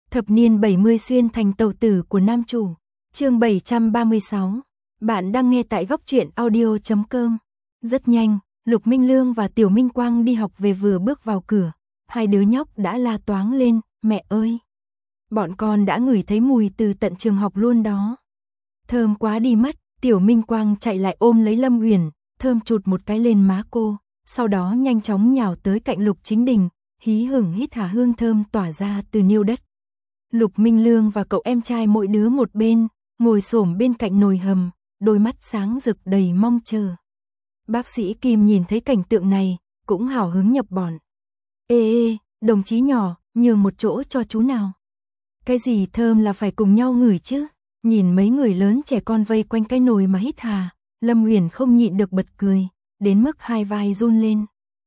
Thập niên 70 xuyên thành tàu tử của nam chủ. Chương 736. Bạn đang nghe tại góc truyện audio.com. Rất nhanh, Lục Minh Lương và Tiểu Minh Quang đi học về vừa bước vào cửa, hai đứa nhóc đã la toáng lên, mẹ ơi! Bọn con đã ngửi thấy mùi từ tận trường học luôn đó. Thơm quá đi mất, Tiểu Minh Quang chạy lại ôm lấy Lâm Uyển, thơm chụt một cái lên má cô, sau đó nhanh chóng nhào tới cạnh Lục Chính Đình, hí hửng hít hà hương thơm tỏa ra từ niêu đất. Lục Minh Lương và cậu em trai mỗi đứa một bên, ngồi xổm bên cạnh nồi hầm, đôi mắt sáng rực đầy mong chờ. Bác sĩ Kim nhìn thấy cảnh tượng này, cũng hào hứng nhập bọn. Ê, đồng chí nhỏ, nhường một chỗ cho chú nào. Cái gì thơm là phải cùng nhau ngửi chứ. Nhìn mấy người lớn trẻ con vây quanh cái nồi mà hít hà, Lâm Uyển không nhịn được bật cười, đến mức hai vai run lên.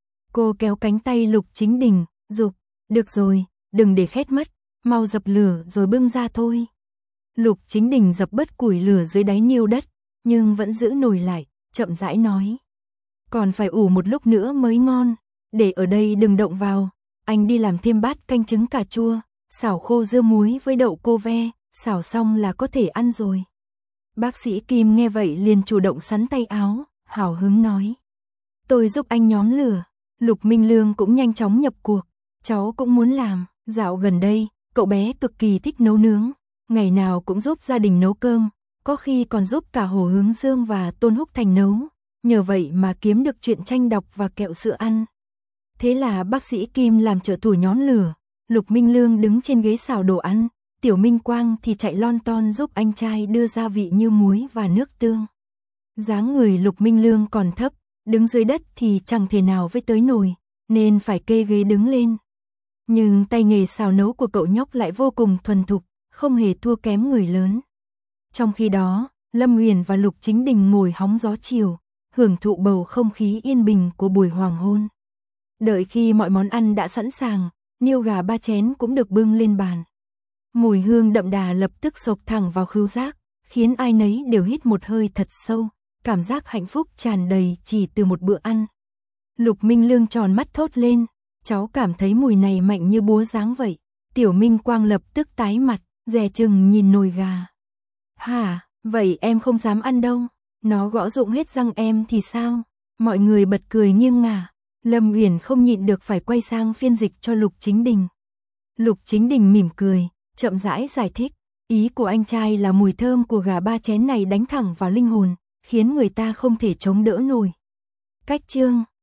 Cô kéo cánh tay Lục Chính Đình, giục, được rồi, đừng để khét mất, mau dập lửa rồi bưng ra thôi. Lục Chính Đình dập bớt củi lửa dưới đáy niêu đất, nhưng vẫn giữ nồi lại, chậm rãi nói. Còn phải ủ một lúc nữa mới ngon, để ở đây đừng động vào, anh đi làm thêm bát canh trứng cà chua, xào khô dưa muối với đậu cô ve, xào xong là có thể ăn rồi. Bác sĩ Kim nghe vậy liền chủ động sắn tay áo, hào hứng nói. Tôi giúp anh nhóm lửa. Lục Minh Lương cũng nhanh chóng nhập cuộc, cháu cũng muốn làm. Dạo gần đây, cậu bé cực kỳ thích nấu nướng, ngày nào cũng giúp gia đình nấu cơm, có khi còn giúp cả Hồ Hướng Dương và Tôn Húc Thành nấu, nhờ vậy mà kiếm được truyện tranh đọc và kẹo sữa ăn. Thế là bác sĩ Kim làm trợ thủ nhóm lửa, Lục Minh Lương đứng trên ghế xào đồ ăn, Tiểu Minh Quang thì chạy lon ton giúp anh trai đưa gia vị như muối và nước tương. Dáng người Lục Minh Lương còn thấp, đứng dưới đất thì chẳng thể nào với tới nồi, nên phải kê ghế đứng lên. Nhưng tay nghề xào nấu của cậu nhóc lại vô cùng thuần thục, không hề thua kém người lớn. Trong khi đó, Lâm Uyển và Lục Chính Đình ngồi hóng gió chiều, hưởng thụ bầu không khí yên bình của buổi hoàng hôn. Đợi khi mọi món ăn đã sẵn sàng, niêu gà 3 chén cũng được bưng lên bàn. Mùi hương đậm đà lập tức xộc thẳng vào khứu giác, khiến ai nấy đều hít một hơi thật sâu, cảm giác hạnh phúc tràn đầy chỉ từ một bữa ăn. Lục Minh Lương tròn mắt thốt lên, cháu cảm thấy mùi này mạnh như búa giáng vậy. Tiểu Minh Quang lập tức tái mặt, dè chừng nhìn nồi gà. Hả, vậy em không dám ăn đâu, nó gõ rụng hết răng em thì sao? Mọi người bật cười nghiêng ngả, Lâm Uyển không nhịn được phải quay sang phiên dịch cho Lục Chính Đình. Lục Chính Đình mỉm cười, chậm rãi giải thích, ý của anh trai là mùi thơm của gà 3 chén này đánh thẳng vào linh hồn, khiến người ta không thể chống đỡ nổi. Cách chương